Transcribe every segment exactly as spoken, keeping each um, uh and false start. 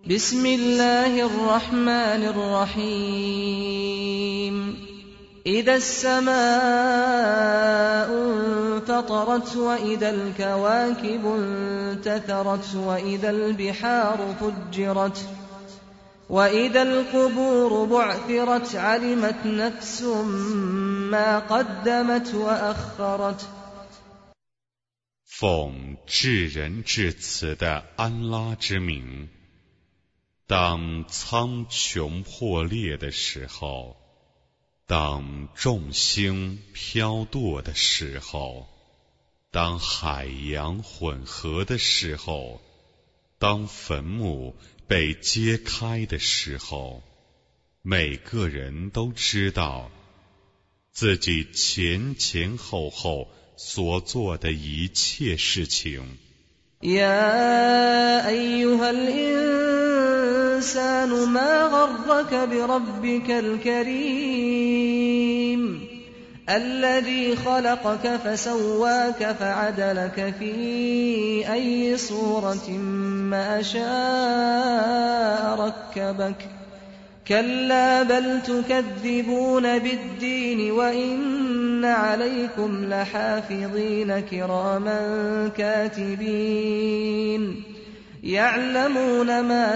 بسم الله الرحمن الرحيم إذا السماء انفطرت وإذا الكواكب انتثرت وإذا البحار فجرت وإذا القبور بعثرت علمت نفس ما قدمت وأخرت 奉至仁至慈的安拉之名，当苍穹破裂的时候，当众星飘堕的时候，当海洋混合的时候，当坟墓被揭开的时候，每个人都知道自己前前后后所做的一切事情。 يا أيها الإنسان ما غرك بربك الكريم الذي خلقك فسواك فعدلك في أي صورة ما شاء ركبك كلا بل تكذبون بالدين وإن عليكم لحافظين كراما كاتبين يعلمون ما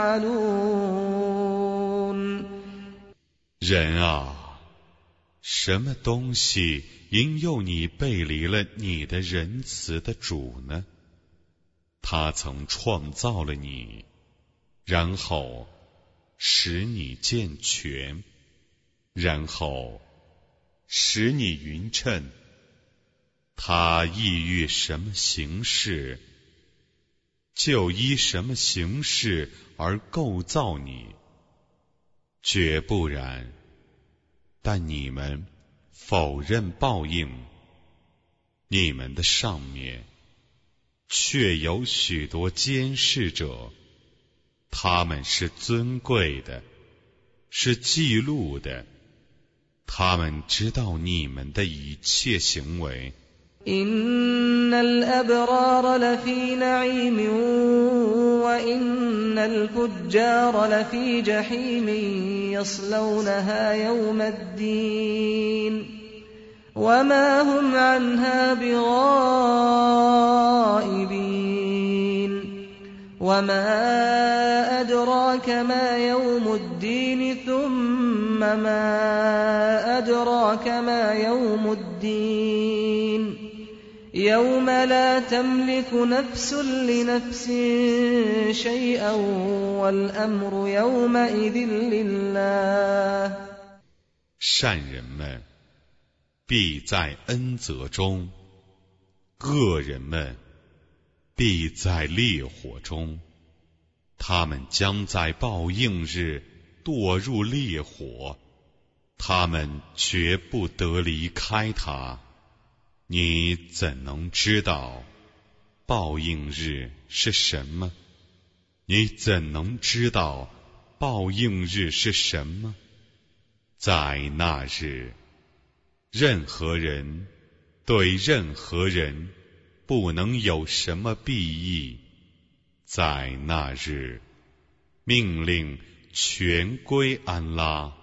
تفعلون 人啊，什么东西引诱你背离了你的仁慈的主呢？他曾创造了你，然后使你健全，然后使你匀称。他意欲什么形式，就依什么形式而构造你，绝不然。但你们否认报应，你们的上面却有许多监视者，他们是尊贵的，是记录的，他们知道你们的一切行为。 إن الأبرار لفي نعيم وإن الفجار لفي جحيم يصلونها يوم الدين وما هم عنها بغائبين وما أدراك ما يوم الدين ثم ما أدراك ما يوم الدين يوم لا تملك نفس لنفس شيئا والأمر يومئذ لله 善人们必在恩泽中，恶人们必在烈火中，他们将在报应日堕入烈火，他们绝不得离开它。你怎能知道报应日是什么？你怎能知道报应日是什么？在那日，任何人对任何人不能有什么裨益。在那日，命令全归安拉。